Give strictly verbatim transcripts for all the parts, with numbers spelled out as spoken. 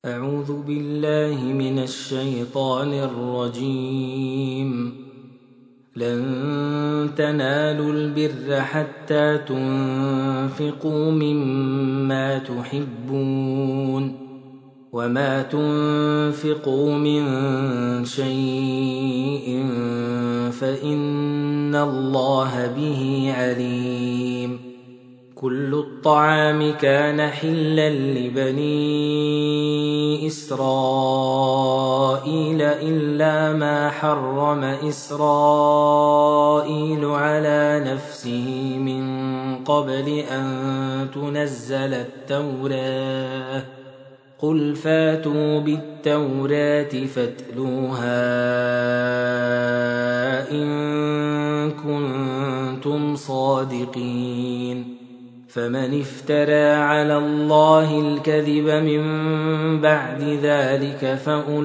أعوذ بالله من الشيطان الرجيم. لن تنالوا البر حتى تنفقوا مما تحبون وما تنفقوا من شيء فإن الله به عليم. كل الطعام كان حلا لبني إسرائيل إلا ما حرم إسرائيل على نفسه من قبل أن تنزل التوراة. قل فاتوا بالتوراة فاتلوها إن كنتم صادقين. فمن افترى على الله الكذب من بعد ذلك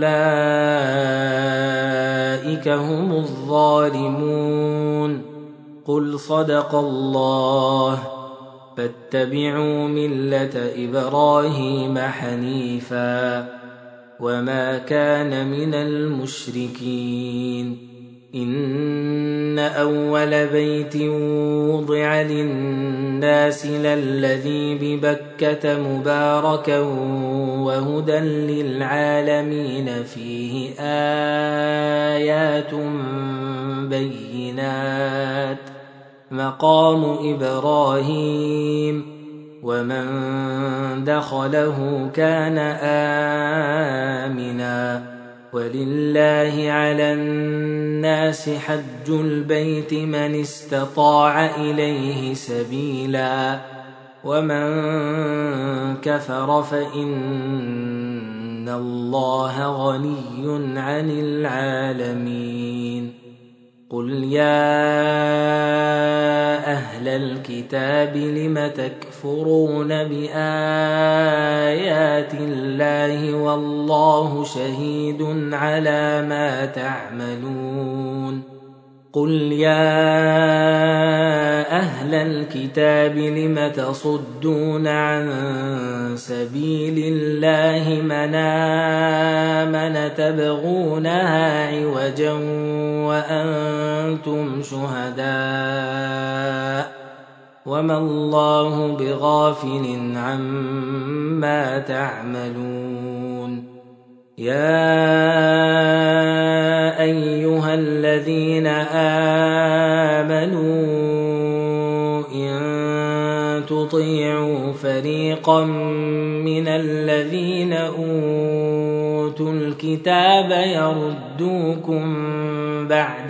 فأولئك هم الظالمون. قل صدق الله. فاتبعوا ملة إبراهيم حنيفا وما كان من المشركين. إن أول بيت وضع للناس للذي ببكة مباركا وهدى للعالمين فيه آيات بينات مقام إبراهيم ومن دخله كان آمنا. ولله على الناس حج البيت من استطاع إليه سبيلا ومن كفر فإن الله غني عن العالمين. قل يا أهل الكتاب لم تكفرون بآيات الله والله شهيد على ما تعملون. قل يا أهل الكتاب لم تصدون عن سبيل الله من آمن تبغونها عوجا وأنتم شهداء وما الله بغافل عما تعملون. يا أيها الذين آمنوا إن تطيعوا فريقا من الذين أوتوا الكتاب يردوكم بعد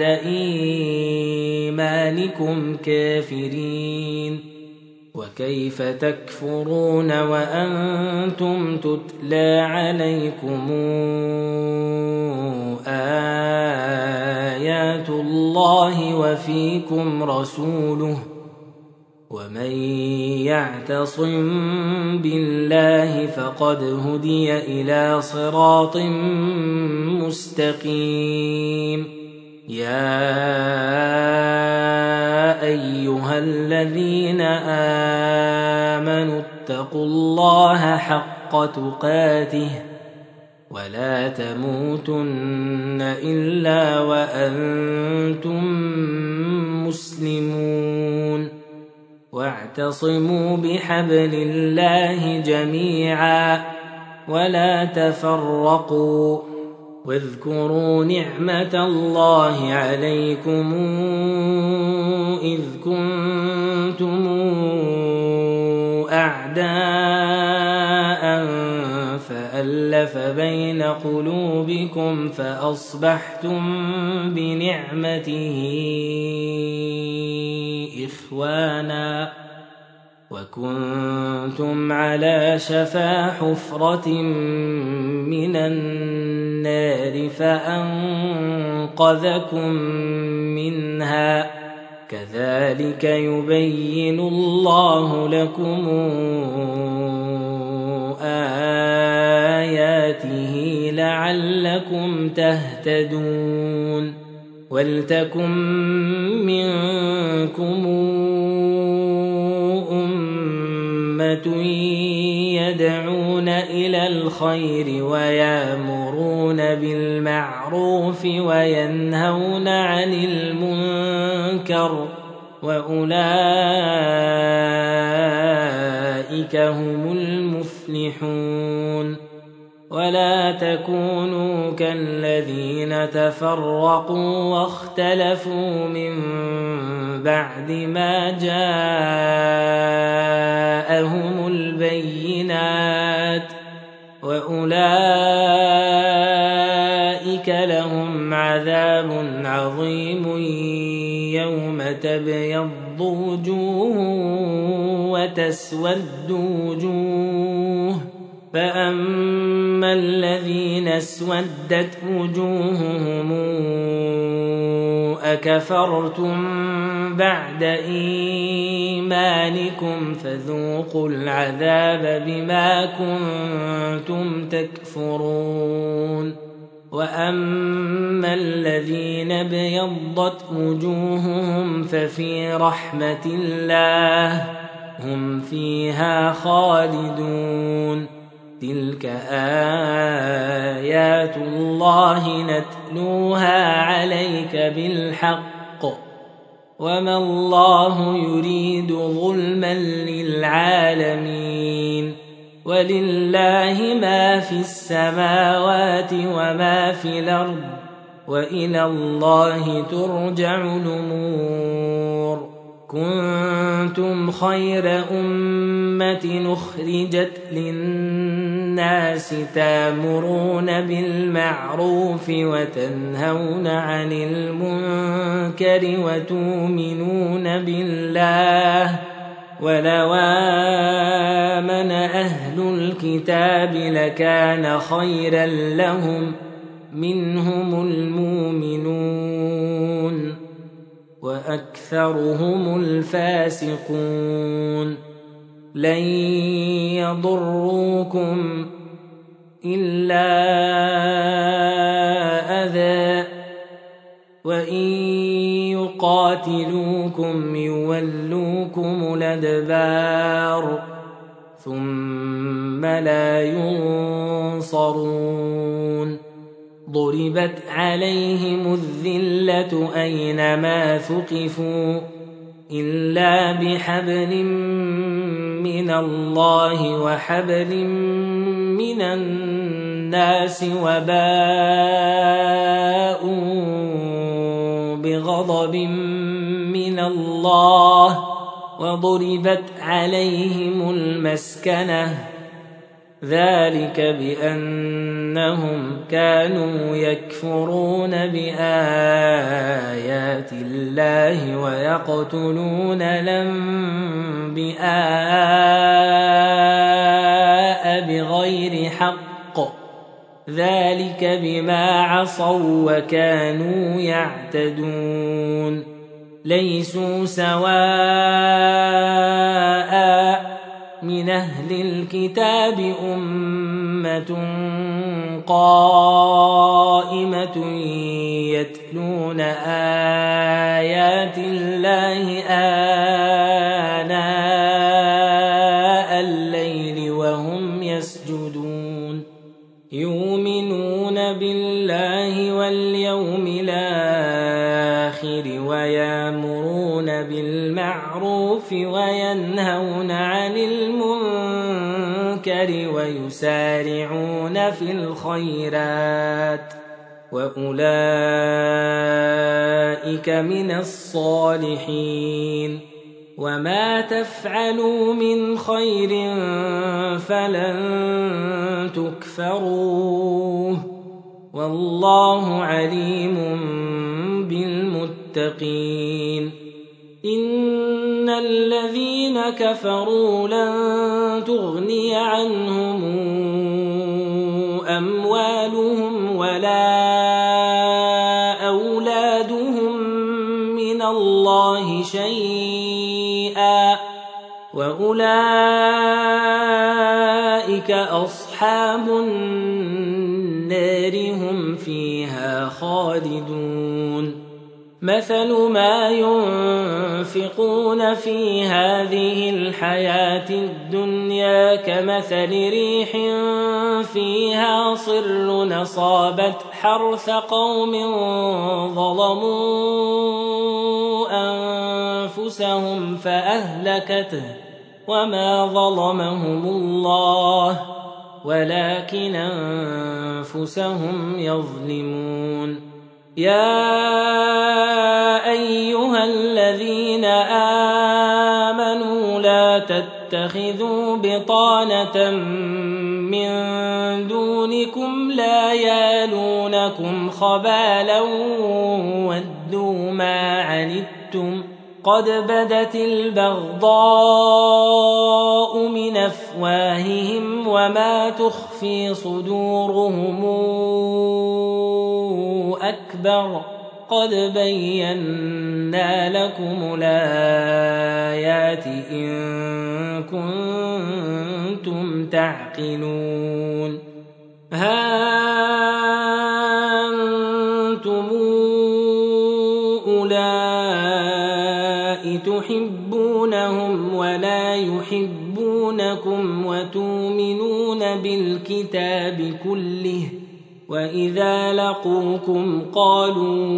إيمانكم كافرين. وكيف تكفرون وأنتم تتلى عليكم آيات الله وفيكم رسوله ومن يعتصم بالله فقد هدي إلى صراط مستقيم. يا أيها الذين آمنوا اتقوا الله حق تقاته ولا تموتن إلا وأنتم مسلمون. واعتصموا بحبل الله جميعا ولا تفرقوا. واذكروا نعمة الله عليكم إذ كنتم أعداء فألف بين قلوبكم فأصبحتم بنعمته إخوانا وكنتم على شفا حفرة من النار فأنقذكم منها. كذلك يبين الله لكم آياته لعلكم تهتدون. ولتكن منكم أمة يدعون إلى الخير ويأمرون بالمعروف وينهون عن المنكر وأولئك هم المفلحون ولا تكونوا كالذين تفرقوا واختلفوا من بعد ما جاءهم البينات وأولئك لهم عذاب عظيم يوم تبيض وجوه وتسود وجوه فأما الذين اسودت وجوههم أكفرتم بعد إيمانكم فذوقوا العذاب بما كنتم تكفرون وأما الذين ابيضت وجوههم ففي رحمة الله هم فيها خالدون تلك آيات الله نتلوها عليك بالحق وما الله يريد ظلما للعالمين ولله ما في السماوات وما في الأرض وإلى الله ترجع الأمور كنتم خير أمة أخرجت للناس تأمرون بالمعروف وتنهون عن المنكر وتؤمنون بالله ولو آمن أهل الكتاب لكان خيرا لهم منهم المؤمنون وأكثرهم الفاسقون لن يضروكم إلا أذى وإن يقاتلوكم يولوكم الأدبار ثم لا ينصرون ضربت عليهم الذلة أينما ثقفوا إلا بحبل من الله وحبل من الناس وباءوا بغضب من الله وضربت عليهم المسكنة ذلك بأنهم كانوا يكفرون بآيات الله ويقتلون الأنبياء بغير حق ذلك بما عصوا وكانوا يعتدون ليسوا سواء من أهل الكتاب أمة قائمة يتلون آيات الله آناء الليل وهم يسجدون يؤمنون بالله واليوم الآخر ويأمرون بالمعروف وينهون عن المنكر ويسارعون في الخيرات وأولئك من الصالحين وما تفعلوا من خير فلن تكفروه والله عليم بالمتقين إن الذين كفروا لن تغني عنهم أموالهم ولا أولادهم من الله شيئا وأولئك أصحاب النار هم فيها خالدون مثل ما ينفقون في هذه الحياة الدنيا كمثل ريح فيها صر أصابت حرث قوم ظلموا أنفسهم فأهلكته وما ظلمهم الله ولكن أنفسهم يظلمون. يا أيها الذين آمنوا لا تتخذوا بطانة من دونكم لا يالونكم خبالا ودوا ما عنتم قد بدت البغضاء من أفواههم وما تخفي صدورهم أكبر قد بينا لكم الآيات إن كنتم تعقلون. ها أنتم أولئك تحبونهم ولا يحبونكم وتؤمنون بالكتاب كله وإذا لقوكم قالوا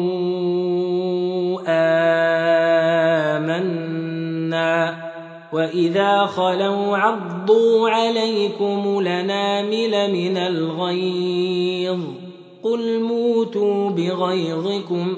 آمنا وإذا خلوا عضوا عليكم الأنامل من الغيظ قل موتوا بغيظكم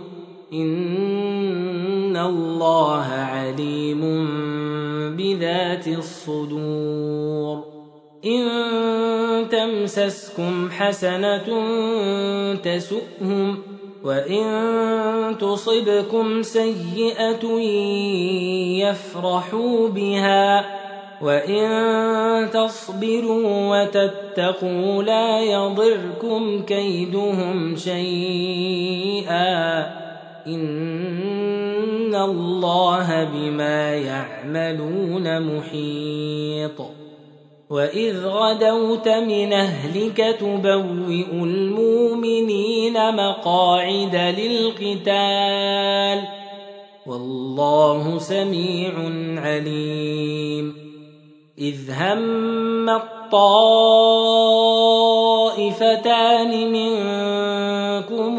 إن الله عليم بذات الصدور. إن تمسسكم حسنة تسؤهم وإن تصبكم سيئة يفرحوا بها وإن تصبروا وتتقوا لا يضركم كيدهم شيئا إن الله بما يعملون محيط. وإذ غدوت من أهلك تبوئ المؤمنين مقاعد للقتال والله سميع عليم. إذ هم الطائفتان منكم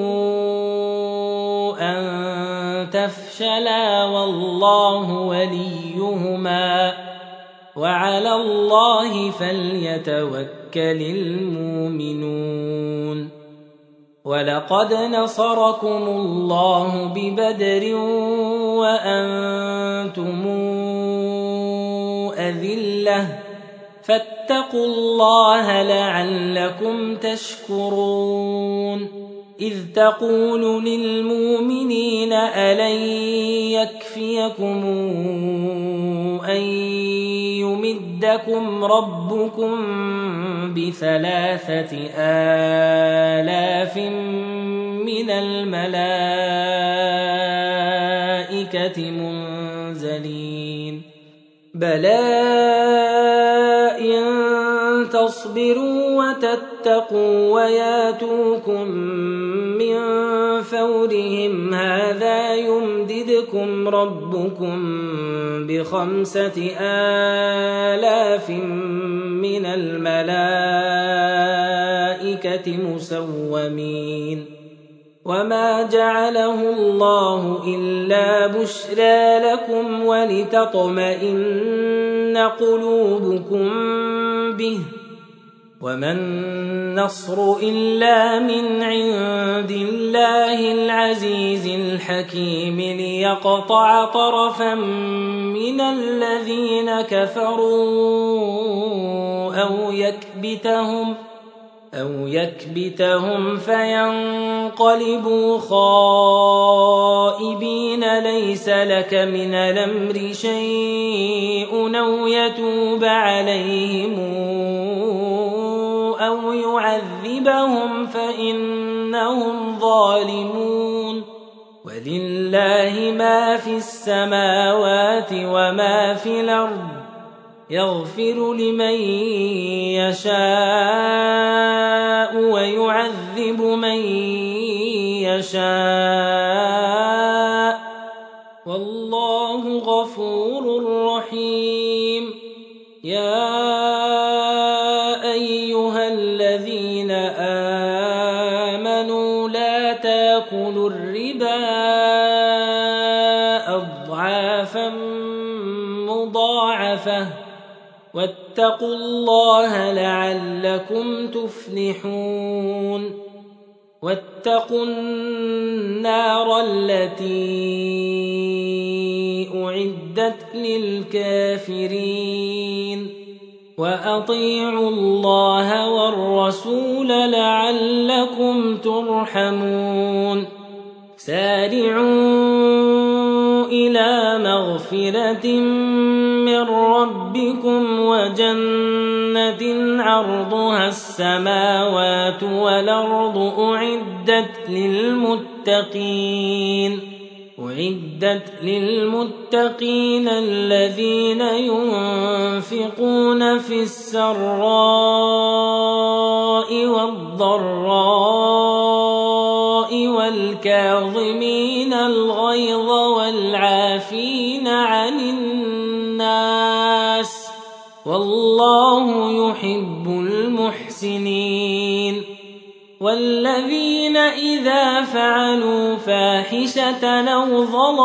أن تفشلا والله وليهما وعلى الله فليتوكل المؤمنون. ولقد نصركم الله ببدر وأنتم أذلة فاتقوا الله لعلكم تشكرون. إذ تقول للمؤمنين ألن يكفيكم أن يمدكم ربكم بثلاثة آلاف من الملائكة منزلين بلى إن تصبروا وتتقوا وياتوكم من فورهم هذا يمددكم ربكم بخمسة آلاف من الملائكة مسومين. وما جعله الله إلا بشرى لكم ولتطمئن قلوبكم به وما النصر إلا من عند الله العزيز الحكيم ليقطع طرفا من الذين كفروا أو يكبتهم أو يكبتهم فينقلبوا خائبين ليس لك من الأمر شيء أو يتوب عليهم أو يعذبهم فإنهم ظالمون. ولله ما في السماوات وما في الأرض يغفر لمن يشاء ويعذب من يشاء الذين آمنوا لا تأكلوا الربا أضعافا مضاعفة واتقوا الله لعلكم تفلحون واتقوا النار التي أعدت للكافرين وأطيعوا الله والرسول لعلكم ترحمون سارعوا إلى مغفرة من ربكم وجنة عرضها السماوات والأرض أعدت للمتقين أعدت للمتقين الذين ينفقون في السراء والضراء والكاظمين الغيظ والعافين عن الناس والله يحب المحسنين والذين إذا فعلوا فاحشة أو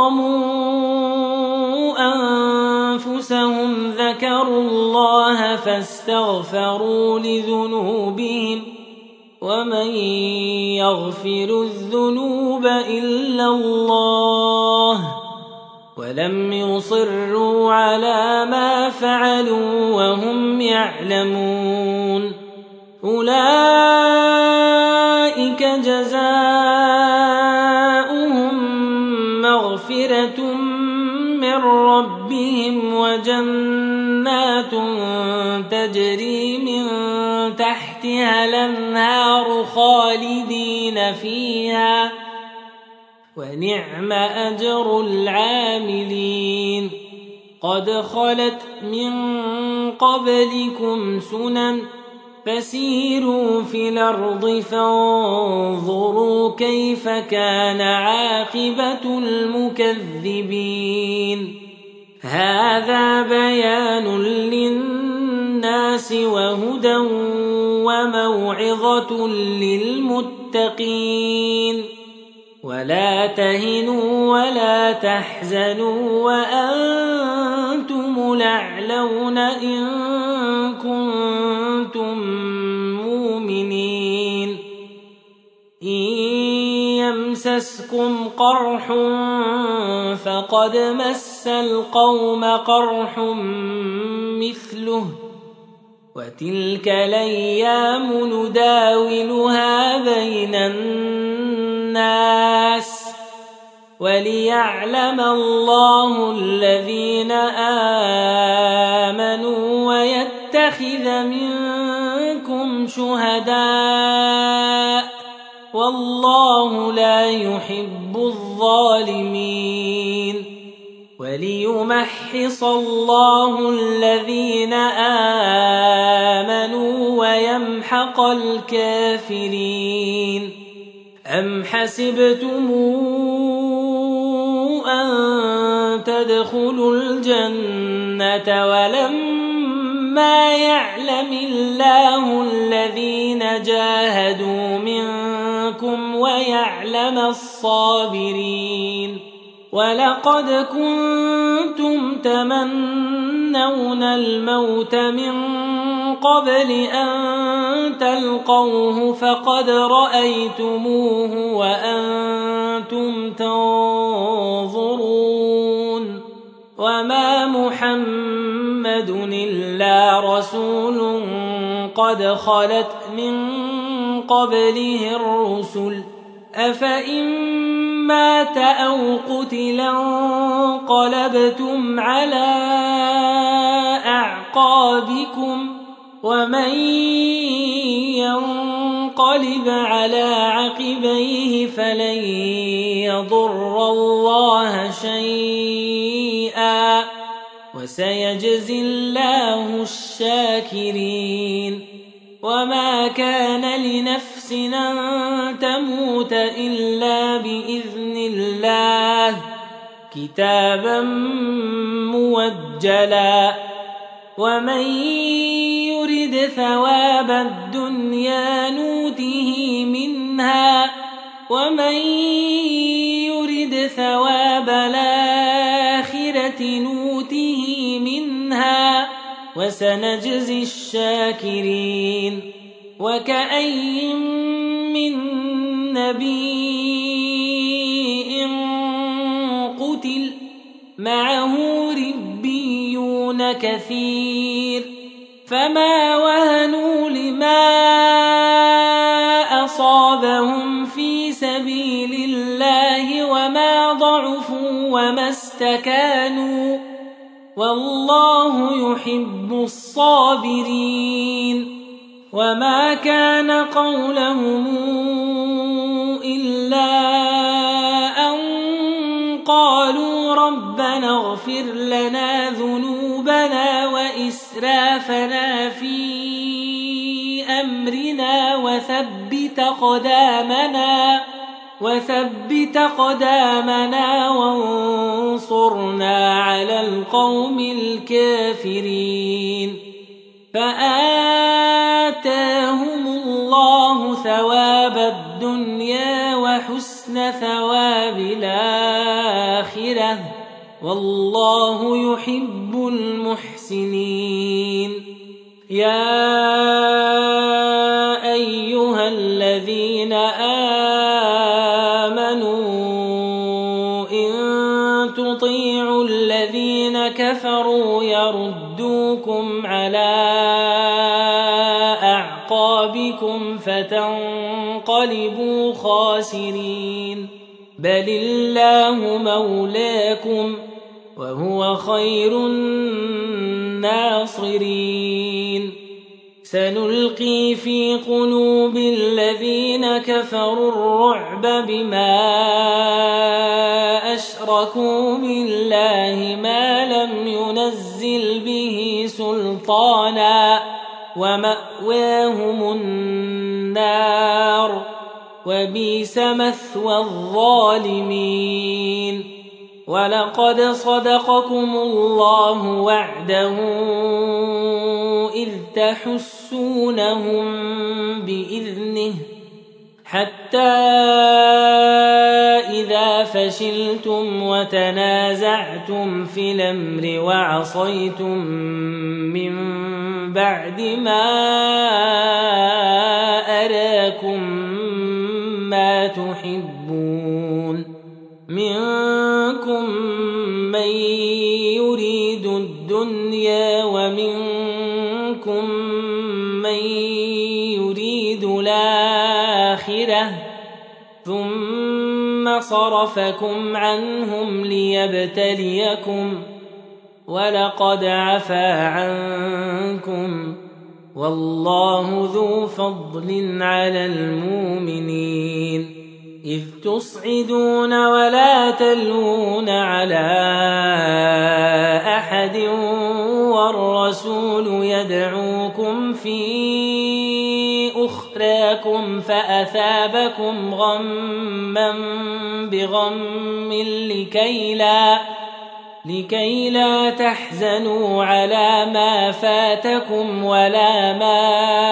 ظلموا أنفسهم ذكروا الله فاستغفروا لذنوبهم ومن يغفر الذنوب إلا الله ولم يصروا على ما فعلوا وهم يعلمون أولئك جزاؤهم مغفرة من ربهم وجنات تجري من تحتها الأنهار خالدين فيها ونعم أجر العاملين قد خلت من قبلكم سنن فسيروا في الأرض فانظروا كيف كان عاقبة المكذبين هذا بيان للناس وهدى وموعظة للمتقين ولا تهنوا ولا تحزنوا وأنتم الأعلون إن كنتم مؤمنين إن يمسسكم قرح فقد مس القوم قرح مثله وتلك الأيام نداولها بين الناس وليعلم الله الذين آمنوا ويتخذ منكم شهداء والله لا يحب الظالمين وليمحص الله الذين آمنوا ويمحق الكافرين أم حسبتم أن تدخلوا الجنة ولما يعلم الله الذين جاهدوا منكم ويعلم الصابرين ولقد كنتم تمنون الموت من قبل أن تلقوه فقد رأيتموه وأنتم تنظرون وما محمد إلا رسول قد خلت من قبله الرسل أفإن مات أو قتلا انقلبتم على أعقابكم ومن ينقلب على عقبيه فلن يضر الله شيئا وسيجزي الله الشاكرين وما كان لنفس أن تموت إلا بإذن الله كتابا موجلا ومن يرد ثواب الدنيا الدنيا نوته منها ومن يرد ثواب الآخرة نوته منها وسنجزي الشاكرين. وكأي من نبي قتل معه ربيون كثير فما وهنوا لما أصابهم في سبيل الله وما ضعفوا وما استكانوا والله يحب الصابرين. وما كان قولهم إلا أن قالوا ربنا اغفر لنا ذنوبنا وإسرافنا في أمرنا وثبت قدامنا وثبت قدامنا وانصرنا على القوم الكافرين. فآتاهم الله ثواب الدنيا وحسن ثواب الآخرة والله يحب المحسنين. يا أيها الذين آمنوا إن تطيعوا الذين كفروا يردوكم على أعقابكم فتنقلبوا خاسرين. بل الله مولاكم وهو خير الناصرين. سنلقي في قلوب الذين كفروا الرعب بما أشركوا بالله ما لم ينزل به سلطانا ومأواهم النار وبئس مثوى الظالمين. ولقد صدقكم الله وعده إذ تحسونهم بإذنه حتى إذا فشلتم وتنازعتم في الأمر وعصيتم من بعد ما أراكم ما تحبون منكم من يريد الدنيا ومنكم من يريد الآخرة ثم صرفكم عنهم ليبتليكم ولقد عفا عنكم والله ذو فضل على المؤمنين. إذ تصعدون ولا تلوون على أحد والرسول يدعوكم في أخراكم فأثابكم غما بغم لكي لا لكي لا تحزنوا على ما فاتكم ولا ما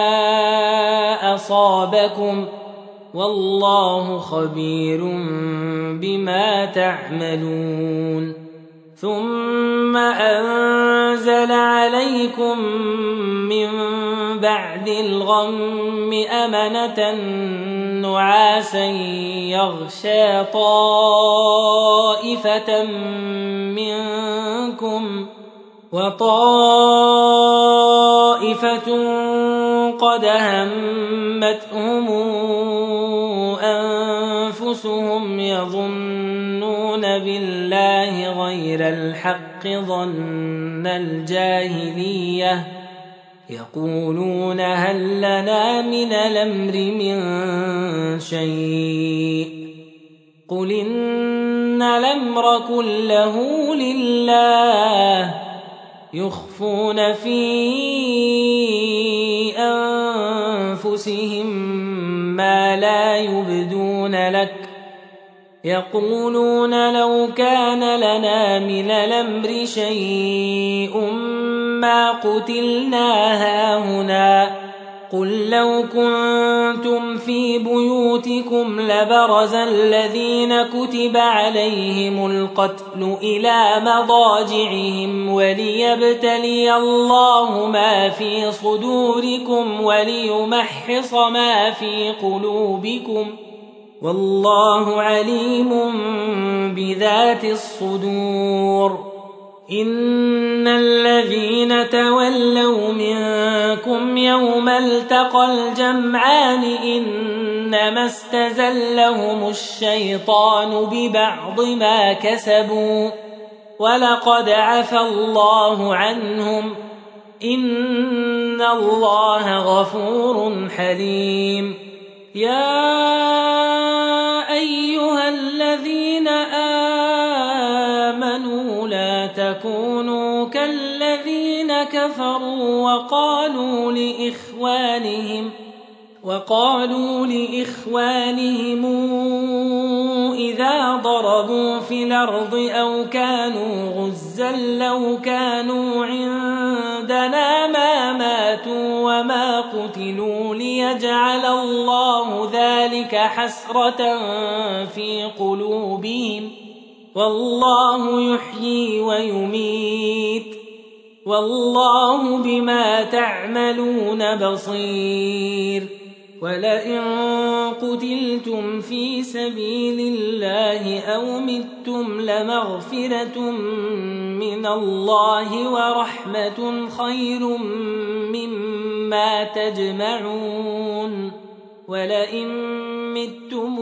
أصابكم والله خبير بما تعملون. ثم أنزل عليكم من بعد الغم أمنة نعاسا يغشى طائفة منكم وطائفة قد همتهم أنفسهم يظنون بالله غير الحق ظن الجاهلية يقولون هل لنا من الأمر من شيء قل إن الأمر كله لله يخفون في أنفسهم ما لا يبدون لك يقولون لو كان لنا من الأمر شيء ما قتلنا هاهنا قل لو كنتم في بيوتكم لبرز الذين كتب عليهم القتل إلى مضاجعهم وليبتلي الله ما في صدوركم وليمحص ما في قلوبكم والله عليم بذات الصدور. إن الذين تولوا منكم يوم التقى الجمعان إنما استزلهم الشيطان ببعض ما كسبوا ولقد عفى الله عنهم إن الله غفور حليم. يا أيها الذين آمنوا لا تكونوا كالذين كفروا وقالوا لإخوانهم وقالوا لإخوانهم إذا ضربوا في الأرض أو كانوا غزا لو كانوا عندنا ما ماتوا وما قتلوا ليجعل الله ذلك حسرة في قلوبهم والله يحيي ويميت والله بما تعملون بصير. ولئن قتلتم في سبيل الله أو متم لمغفرة من الله ورحمة خير مما تجمعون. ولئن متم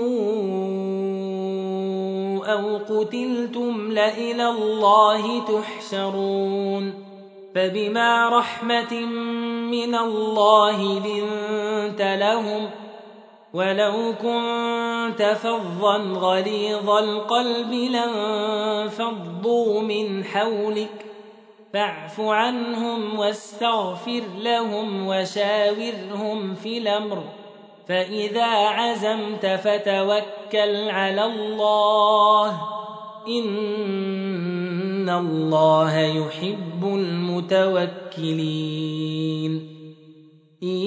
أو قتلتم لإلى الله تحشرون. فبما رحمة من الله لنت لهم ولو كنت فظا غليظ القلب لانفضوا من حولك فاعف عنهم واستغفر لهم وشاورهم في الأمر فإذا عزمت فتوكل على الله إن الله يحب المتوكلين. إن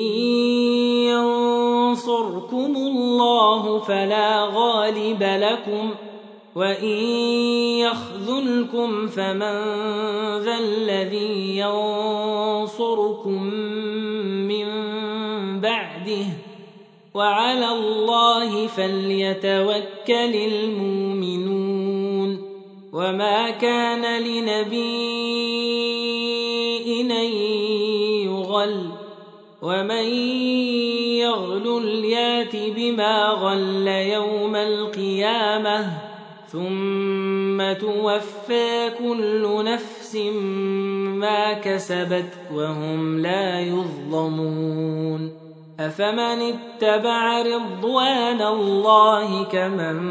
ينصركم الله فلا غالب لكم وإن يخذلكم فمن ذا الذي ينصركم من بعده وعلى الله فليتوكل المؤمنون. وما كان لنبي أن يغل ومن يغل يات بما غل يوم القيامة ثم توفى كل نفس ما كسبت وهم لا يظلمون. أفمن اتبع رضوان الله كمن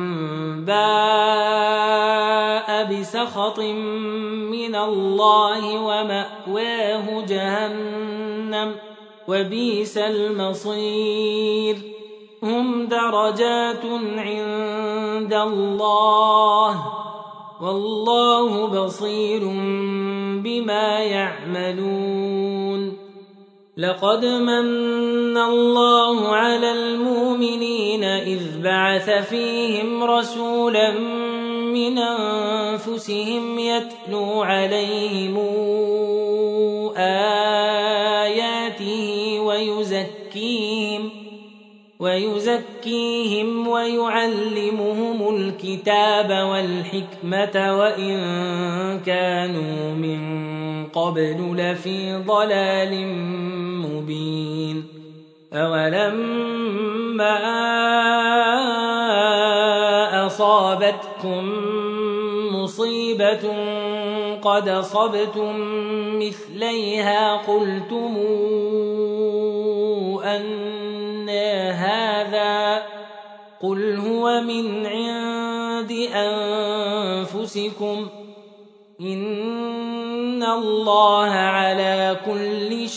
باء بسخط من الله ومأواه جهنم وبئس المصير. هم درجات عند الله والله بصير بما يعملون. لقد من الله على المؤمنين إذ بعث فيهم رسولا من أنفسهم يتلو عليهم آياته ويزكيهم ويزكيهم ويعلمهم الكتاب والحكمة وإن كانوا من قبل لفي ضلال مبين. أولما أصابتكم مصيبة قد أصبتم مثليها قلتم أن هذا قل هو من عند أنفسكم إن الله على كل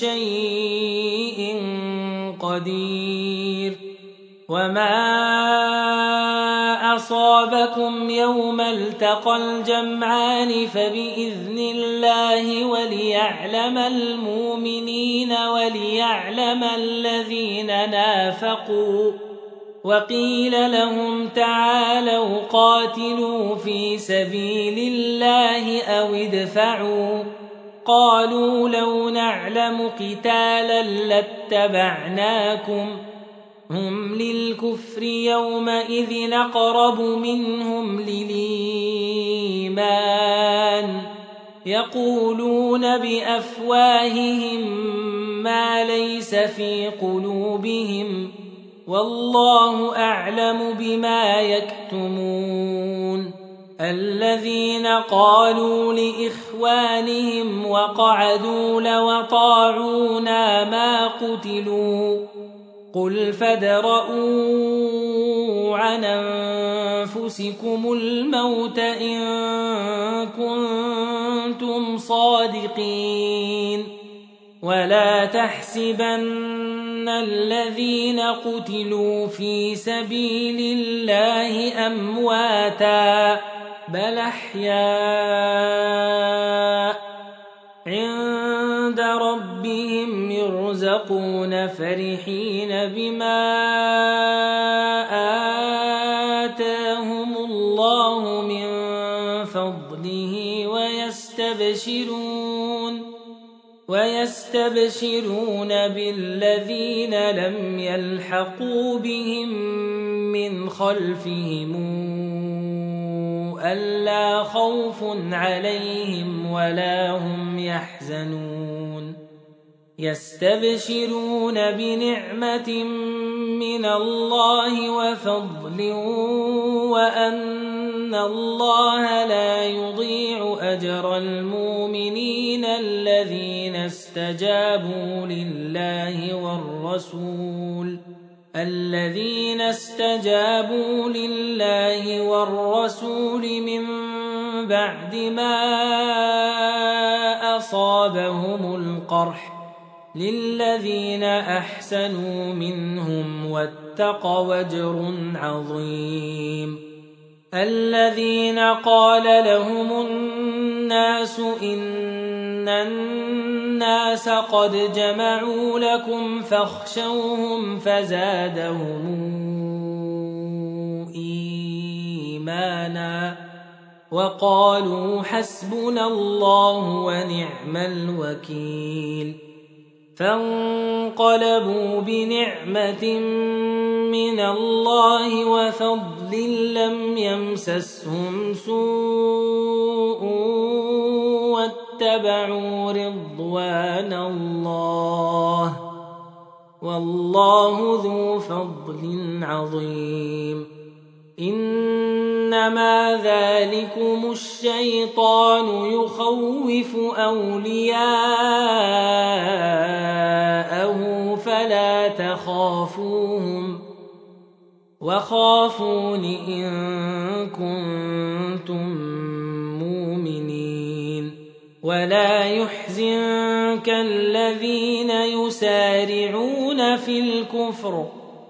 شيء قدير. وما أصابكم يوم التقى الجمعان فبإذن الله وليعلم المؤمنين وليعلم الذين نافقوا. وقيل لهم تعالوا قاتلوا في سبيل الله أو ادفعوا. قالوا لو نعلم قتالا لاتبعناكم. هم للكفر يومئذ أقرب منهم للإيمان يقولون بأفواههم ما ليس في قلوبهم والله أعلم بما يكتمون. الذين قالوا لإخوانهم وقعدوا لو أطاعونا ما قتلوا قل فادرءوا عن أنفسكم الموت إن كنتم صادقين. ولا تحسبن الذين قتلوا في سبيل الله أمواتا بل أحياء عند ربهم يرزقون فرحين بما آتاهم الله من فضله ويستبشرون ويستبشرون بالذين لم يلحقوا بهم من خلفهم ألا خوف عليهم ولا هم يحزنون. يستبشرون بنعمة من الله وفضل وأن الله لا يضيع أجر المؤمنين الذين استجابوا لله والرسول الذين استجابوا لله والرسول من بعد ما أصابهم القرح للذين أحسنوا منهم واتقوا أجر عظيم. الذين قال لهم الناس إن الناس قد جمعوا لكم فاخشوهم فزادهم إيمانا وقالوا حسبنا الله ونعم الوكيل. فانقلبوا بنعمة من الله وفضل لم يمسسهم سوء واتبعوا رضوان الله والله ذو فضل عظيم. إنما ذلكم الشيطان يخوف أولياءه فلا تخافوهم وخافون إن كنتم مؤمنين. ولا يحزنك الذين يسارعون في الكفر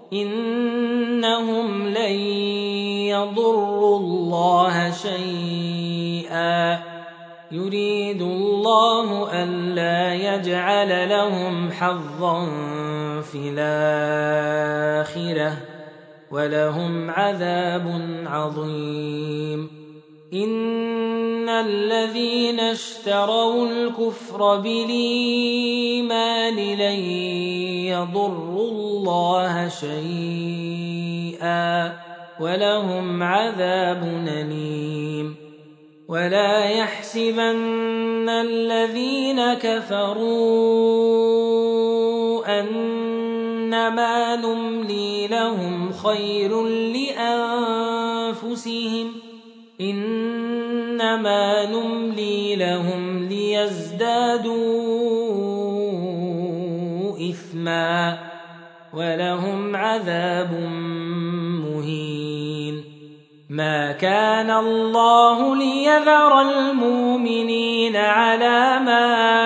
إنهم لن يضروا الله شيئا يريد الله ألا يجعل لهم حظا في الآخرة ولهم عذاب عظيم. إن الذين اشتروا الكفر بالإيمان لن يضروا الله شيئا ولهم عذاب أليم. ولا يحسبن الذين كفروا أنما نملي لهم خير لأنفسهم إنما نملي لهم ليزدادوا إثما ولهم عذاب مهين. ما كان الله ليذر المؤمنين على ما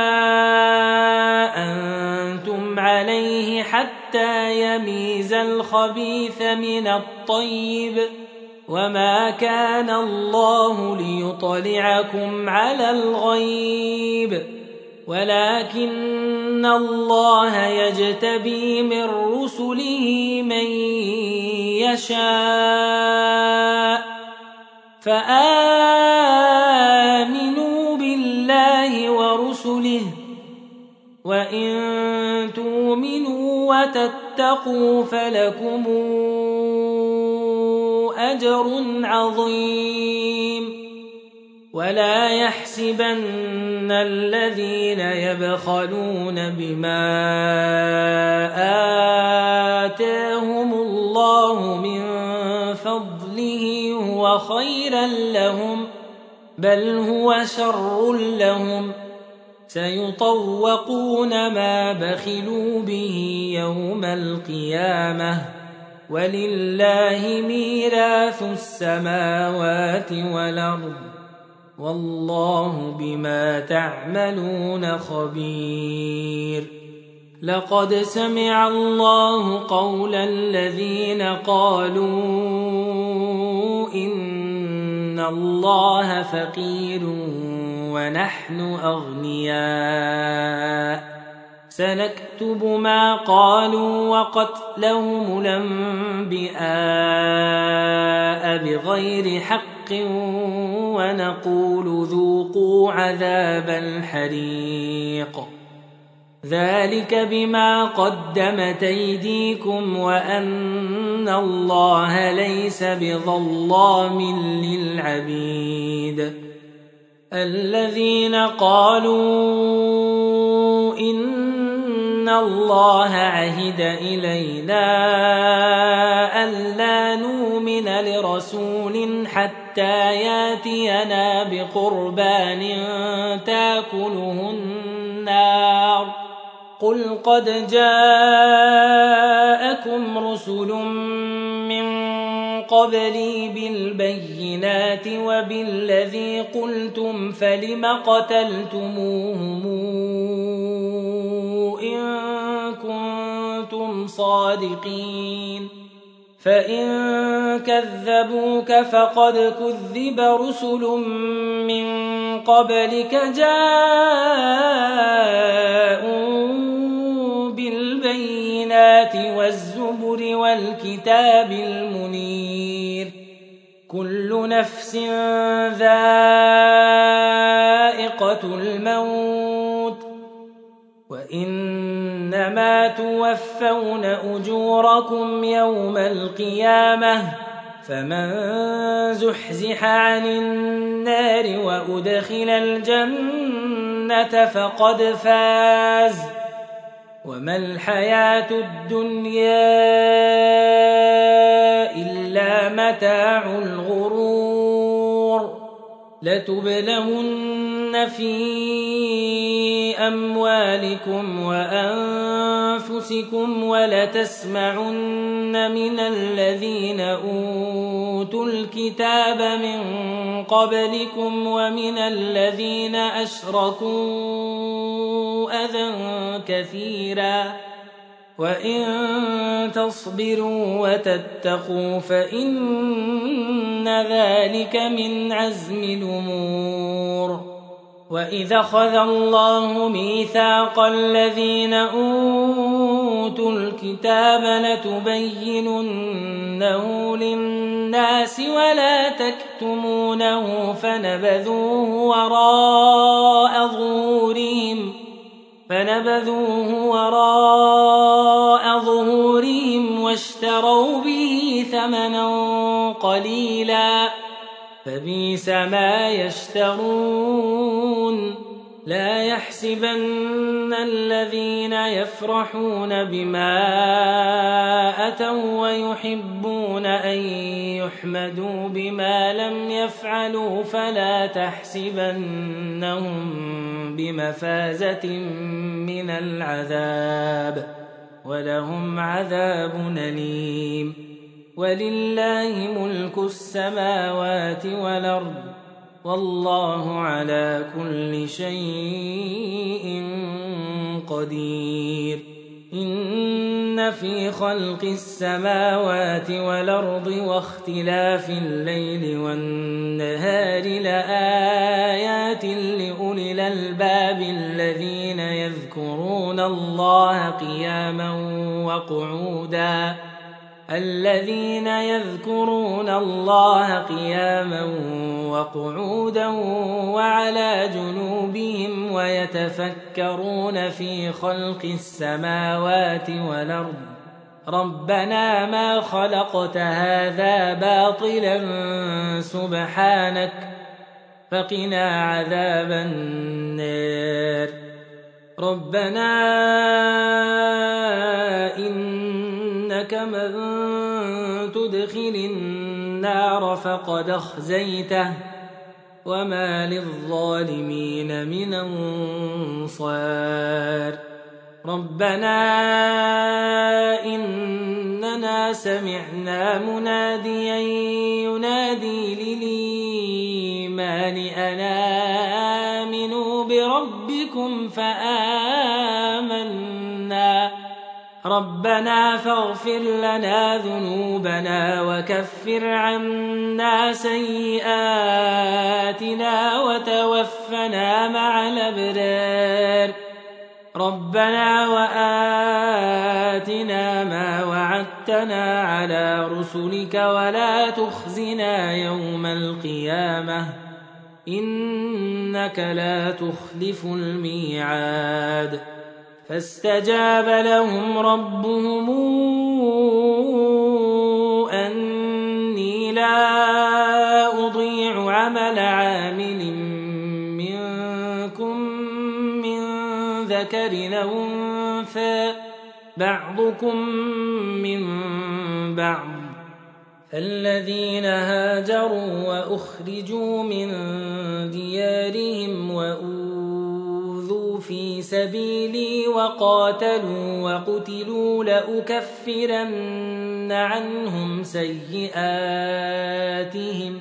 أنتم عليه حتى يميز الخبيث من الطيب وما كان الله ليطلعكم على الغيب ولكن الله يجتبي من رسله من يشاء فآمنوا بالله ورسله وإن تؤمنوا وتتقوا فلكم أجر عظيم ولا يحسبن الذين يبخلون بما آتاهم الله من فضله هو خيرا لهم بل هو شر لهم سيطوقون ما بخلوا به يوم القيامة ولله ميراث السماوات والأرض والله بما تعملون خبير لقد سمع الله قول الذين قالوا إن الله فقير ونحن أغنياء سنكتب ما قالوا وقتلهم الأنبياء بغير حق ونقول ذوقوا عذاب الحريق ذلك بما قدمت أيديكم وأن الله ليس بظلام للعبيد الذين قالوا إن الله عهد إلينا ألا نؤمن لرسول حتى ياتينا بقربان تاكله النار قل قد جاءكم رسل من قبلي بالبينات وبالذي قلتم فلم قتلتموهم إن كنتم صادقين فإن كذبوك فقد كذب رسل من قبلك جاءوا بالبينات والزبر والكتاب المنير كل نفس ذائقة الموت وإنما توفون أجوركم يوم القيامة فمن زحزح عن النار وأدخل الجنة فقد فاز وما الحياة الدنيا إلا متاع الغرور لتبلون في أموالكم وأنفسكم ولتسمعن من الذين أوتوا الكتاب من قبلكم ومن الذين أشركوا أذى كثيرا وإن تصبروا وتتقوا فإن ذلك من عزم الأمور وإذا أخذ الله ميثاق الذين أوتوا الكتاب لتبيننه للناس ولا تكتمونه فنبذوه وراء ظهورهم فنبذوه وراء ظهورهم واشتروا به ثمنا قليلا فبئس ما يشترون لا يحسبن الذين يفرحون بما أتوا ويحبون أن يحمدوا بما لم يفعلوا فلا تحسبنهم بمفازة من العذاب ولهم عذاب أليم ولله ملك السماوات والأرض والله على كل شيء قدير إن في خلق السماوات والأرض واختلاف الليل والنهار لآيات لأولي الألباب الذين يذكرون الله قياما وقعودا الذين يذكرون الله قياما وقعودا وعلى جنوبهم ويتفكرون في خلق السماوات والأرض ربنا ما خلقت هذا باطلا سبحانك فقنا عذاب النار ربنا إنك من تدخل النار فقد أخزيته وما للظالمين من أنصار ربنا إننا سمعنا مناديا ينادي للإيمان أن آمنوا بربكم فآمنا ربنا فاغفر لنا ذنوبنا وكفر عنا سيئاتنا وتوفنا مع الأبرار ربنا وآتنا ما وعدتنا على رسلك ولا تخزنا يوم القيامة إنك لا تخلف الميعاد فاستجاب لهم ربهم أني لا أضيع عمل عامل منكم من ذكر أو أنثى بعضكم من بعض فالذين هاجروا وأخرجوا من ديارهم وأوذوا في سبيلي وقاتلوا وقتلوا لأكفرن عنهم سيئاتهم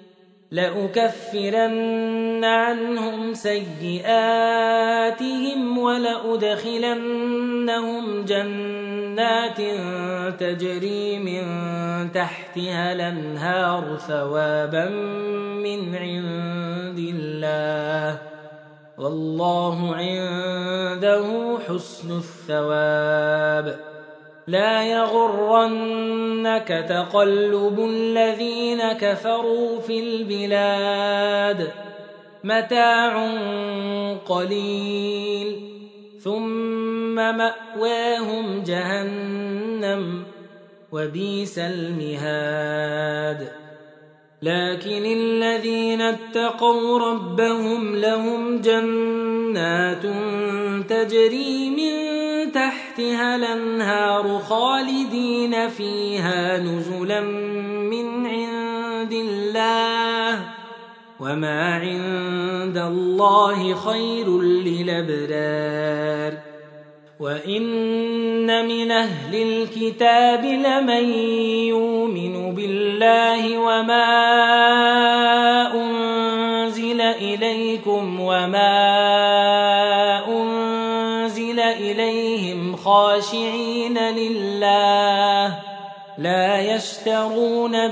لأكفرن عنهم سيئاتهم ولأدخلنهم جنات تجري من تحتها الأنهار ثوابا من عند الله والله عنده حسن الثواب لا يغرنك تقلب الذين كفروا في البلاد متاع قليل ثم مأواهم جهنم وبئس المهاد لكن الذين اتقوا ربهم لهم جنات تجري من تحتها الأنهار خالدين فيها نزلا من عند الله وما عند الله خير للأبرار وإن من أهل الكتاب لمن يؤمن بالله وما أنزل إليكم وما أنزل إليهم خاشعين لله لا يشترون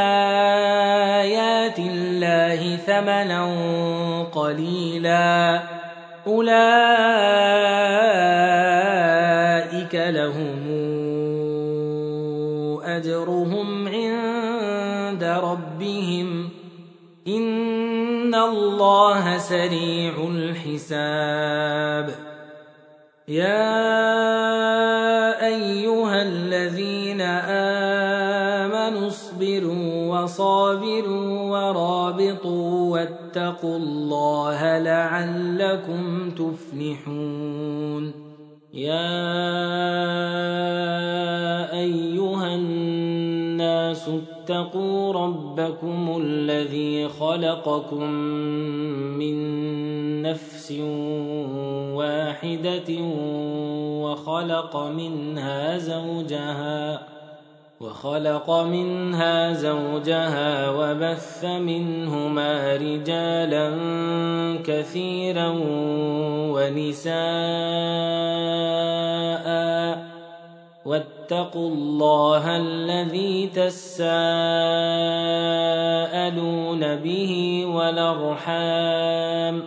بآيات الله ثمنا قليلا أولئك لهم أجرهم عند ربهم إن الله سريع الحساب يا أيها الذين آمنوا اصبروا وصابروا ورابطوا واتقوا الله لعلكم تفلحون يا أيها الناس اتقوا ربكم الذي خلقكم من نفس واحدة وخلق منها زوجها وخلق منها زوجها وبث منهما رجالا كثيرا ونساء واتقوا الله الذي تساءلون به والأرحام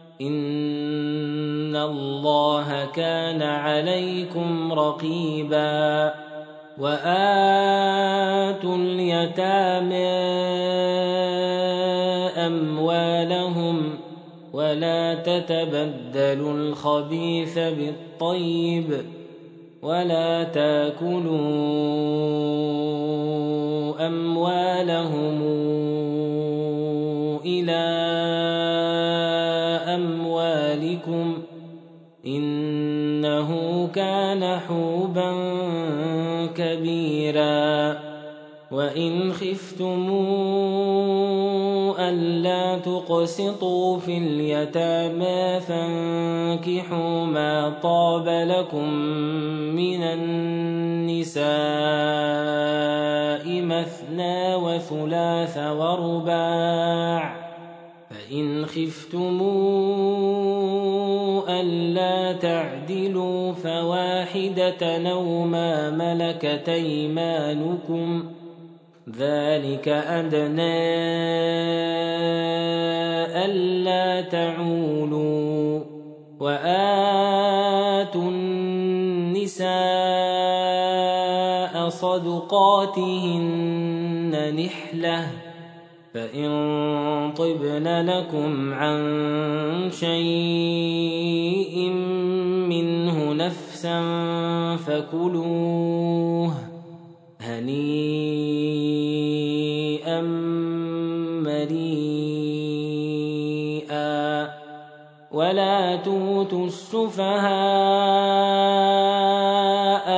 إن الله كان عليكم رقيبا وآتوا اليتامى أموالهم ولا تتبدلوا الخبيث بالطيب ولا تاكلوا أموالهم إلى أموالكم إنه كان حوبا كبيرا وإن خفتموا ألا تقسطوا في اليتامى فانكحوا ما طاب لكم من النساء مثنى وثلاث ورباع فإن خفتموا ألا تعدلوا فواحدة أو ما ملكت أيمانكم ذلك أدنى ألا تعولوا وآتوا النساء صدقاتهن نحلة فإن طبن لكم عن شيء منه نفسا فكلوه هنيئا مريئا ولا تؤتوا السفهاء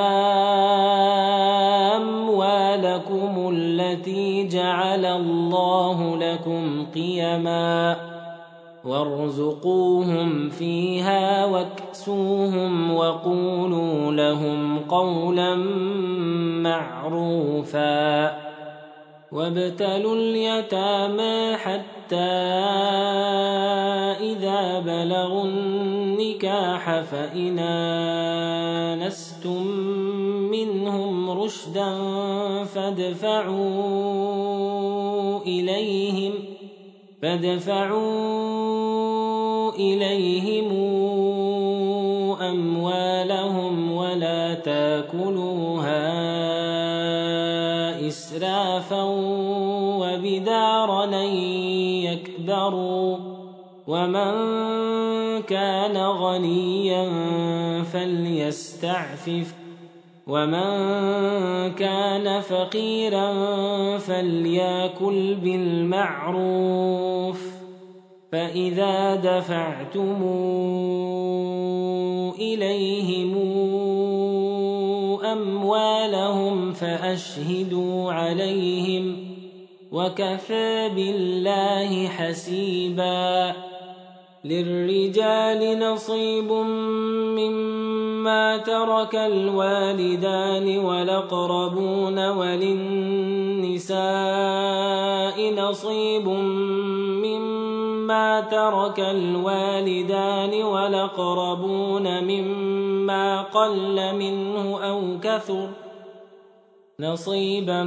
أموالكم التي جعل الله لكم قيما وارزقوهم فيها واكسوهم وقولوا لهم قولا معروفا وابتلوا اليتامى حتى إذا بلغوا النكاح فإن آنستم منهم رشدا فادفعوا إليهم فادفعوا إليهم أموالهم ولا تاكلوها إسرافا وبدارا أن يكبروا ومن كان غنيا فليستعفف ومن كان فقيرا فليأكل بالمعروف فإذا دفعتم إليهم أموالهم فأشهدوا عليهم وكفى بالله حسيبا للرجال نصيب مما ترك الوالدان والأقربون وللنساء نصيب مما ترك الوالدان والأقربون مما قل منه أو كثر نصيبا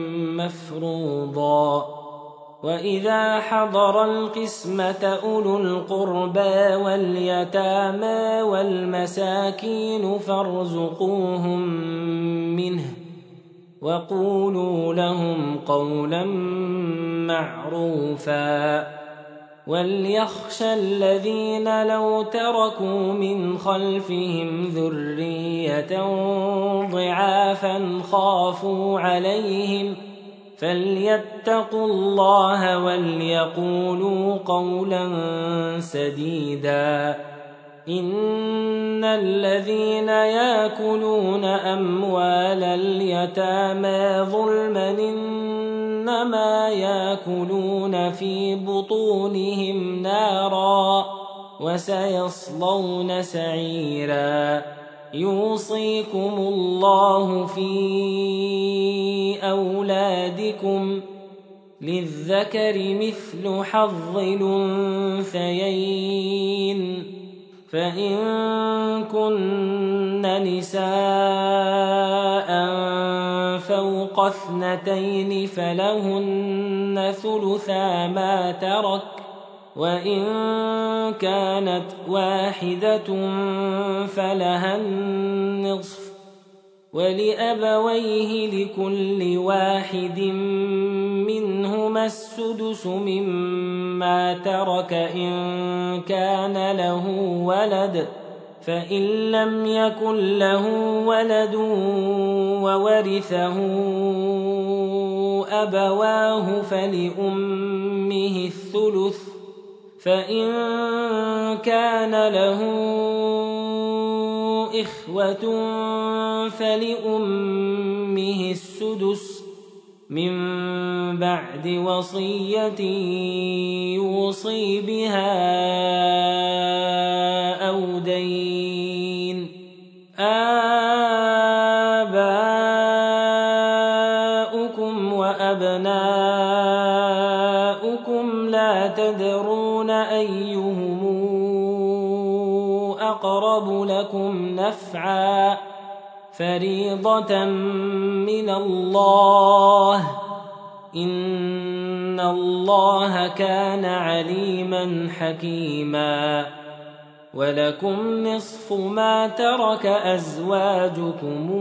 مفروضا وإذا حضر القسمة أولو القربى واليتامى والمساكين فارزقوهم منه وقولوا لهم قولا معروفا وليخشى الذين لو تركوا من خلفهم ذرية ضعافا خافوا عليهم فليتقوا الله وليقولوا قولا سديدا إن الذين يأكلون أموال اليتامى ظلما إنما يأكلون في بطونهم نارا وسيصلون سعيرا يوصيكم الله في أولادكم للذكر مثل حظ الأنثيين فإن كن نساء فوق اثنتين فلهن ثلثا ما ترك، وإن كانت واحدة فلها النصف، ولأبويه لكل واحد منهما السدس مما ترك إن كان له ولد، فإن لم يكن له ولد وورثه أبواه فلأمه الثلث، فإن كان له إخوة فلأمه السدس من بعد وصية يوصي بها أو دين. آباؤكم وأبناؤكم لا تدرون أيهم أقرب لكم نفعا فريضة من الله، إن الله كان عليما حكيما. ولكم نصف ما ترك أزواجكم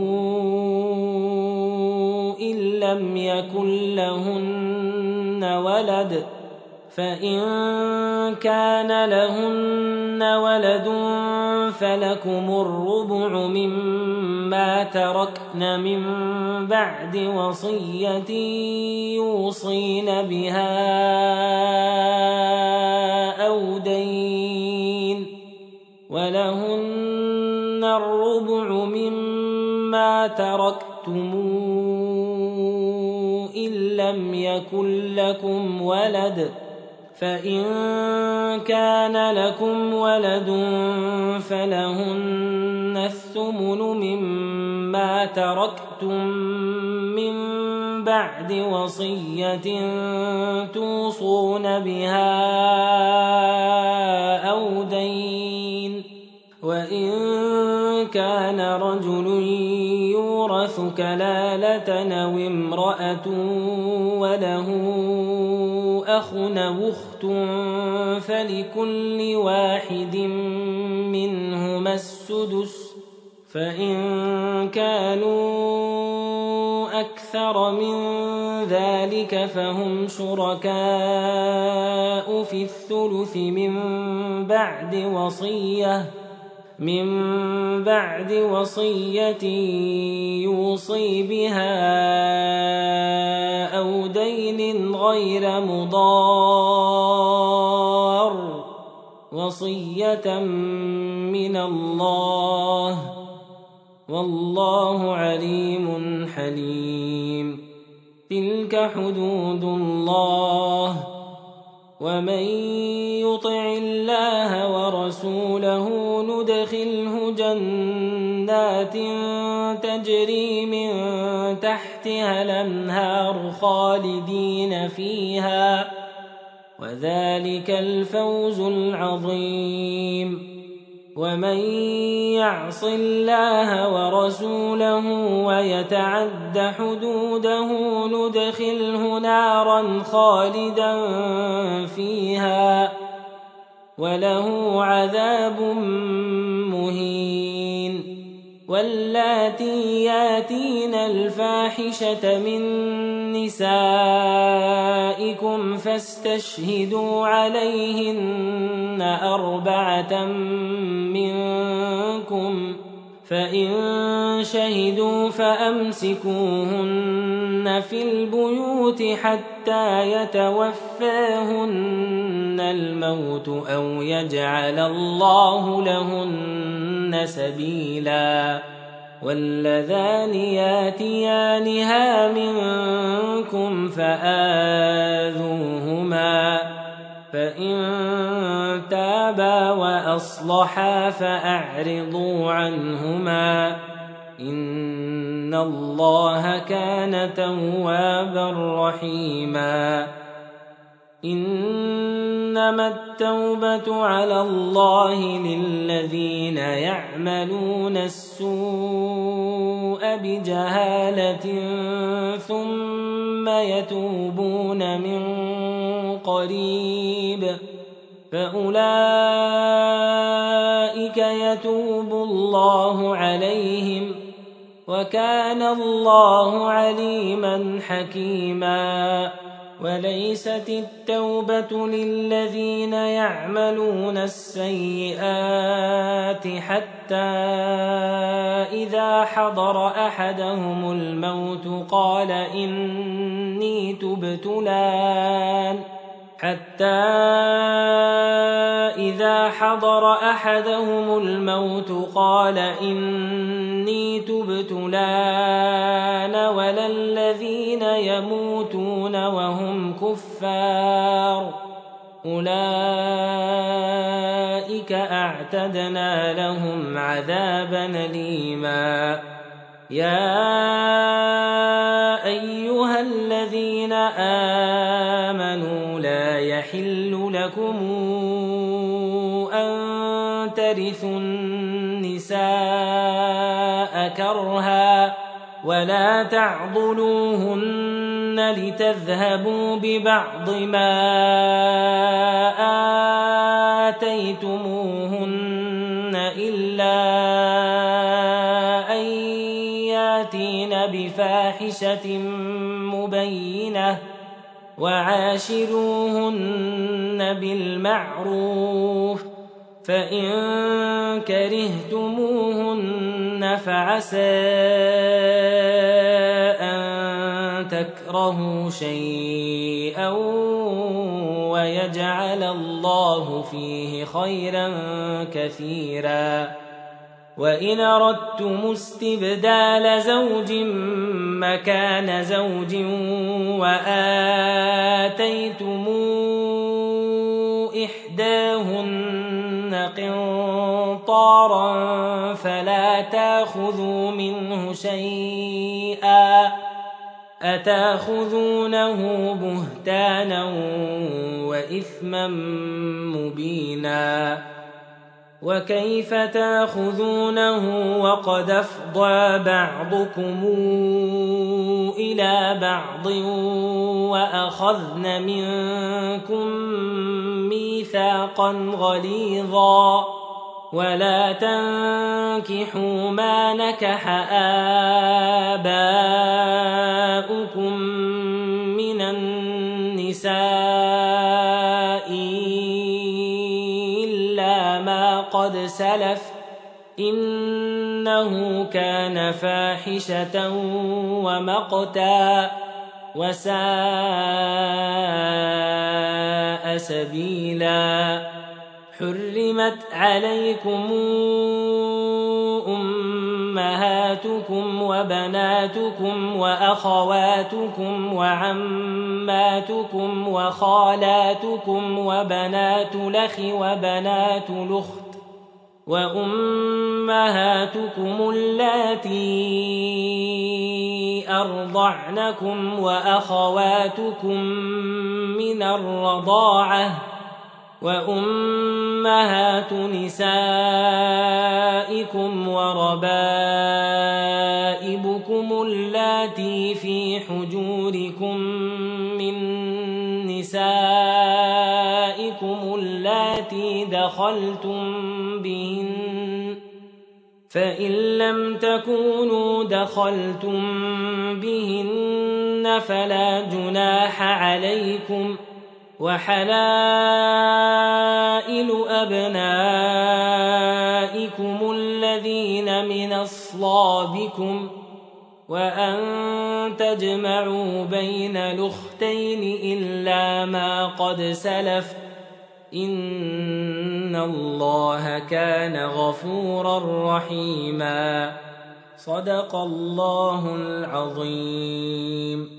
إن لم يكن لهن ولد، فإن كان لهن ولد فلكم الربع مما تركن من بعد وصية يوصين بها أو دين، ولهن الربع مما تركتم إن لم يكن لكم ولد، فإن كان لكم ولد فلهن الثمن مما تركتم من بعد وصية توصون بها أو دين. وإن كان رجل يورث كلالة أو امرأة وله أخ أو أخت فلكل واحد منهما السدس، فإن كانوا أكثر من ذلك فهم شركاء في الثلث من بعد وصية من بعد وصية يوصي بها أو دين غير مضار، وصية من الله، والله عليم حليم. تلك حدود الله، ومن يطع الله ورسوله ندخله جنات تجري من تحتها الأنهار خالدين فيها، وذلك الفوز العظيم. ومن يعص الله ورسوله ويتعد حدوده ندخله نارا خالدا فيها وله عذاب مهين. واللاتي ياتين الفاحشة من نسائكم فاستشهدوا عليهن أربعة منكم، فإن شهدوا فأمسكوهن في البيوت حتى يتوفاهن الموت أو يجعل الله لهن سبيلا. واللذان ياتيانها منكم فآذوهما، فإن تابا وأصلحا فأعرضوا عنهما، إن الله كان توابا رحيما. إن إنما التوبة على الله للذين يعملون السوء بجهالة ثم يتوبون من قريب فأولئك يتوب الله عليهم وكان الله عليما حكيما. وليست التوبة للذين يعملون السيئات حتى إذا حضر أحدهم الموت قال إني تبت الآن حتى إذا حضر أحدهم الموت قال إني تبت الآن ولا الذين يموتون وهم كفار أولئك أعتدنا لهم عذابا أليما. يا أيها الذين آمنوا لا يحل لكم أن ترثوا النساء كرها ولا تعضلوهن لتذهبوا ببعض ما آتيتموهن إلا أن ياتين بفاحشة مبينة وعاشروهن بالمعروف فإن كرهتموهن فعسى أن تكرهوا شيئا ويجعل الله فيه خيرا كثيرا. وإن أردتم استبدال زوج مكان زوج وآتيتم إحداهن قنطارا فلا تأخذوا منه شيئا أتأخذونه بهتانا وإثما مبينا. وكيف تأخذونه وقد أفضى بعضكم إلى بعض وأخذن منكم ميثاقا غليظا ولا تنكحوا ما نكح آباؤكم من النساء إلا ما قد سلف إنه كان فاحشة ومقتا وساء سبيلا. حرمت عليكم أمهاتكم وبناتكم وأخواتكم وعماتكم وخالاتكم وبنات الأخ وبنات الأخت وأمهاتكم اللاتي أرضعنكم وأخواتكم من الرضاعة وأمهات نسائكم وربائبكم اللاتي في حجوركم من نسائكم اللاتي دخلتم بهن فإن لم تكونوا دخلتم بهن فلا جناح عليكم وحلائل أبنائكم الذين من أصلابكم وأن تجمعوا بين الأختين إلا ما قد سلف إن الله كان غفورا رحيما. صدق الله العظيم.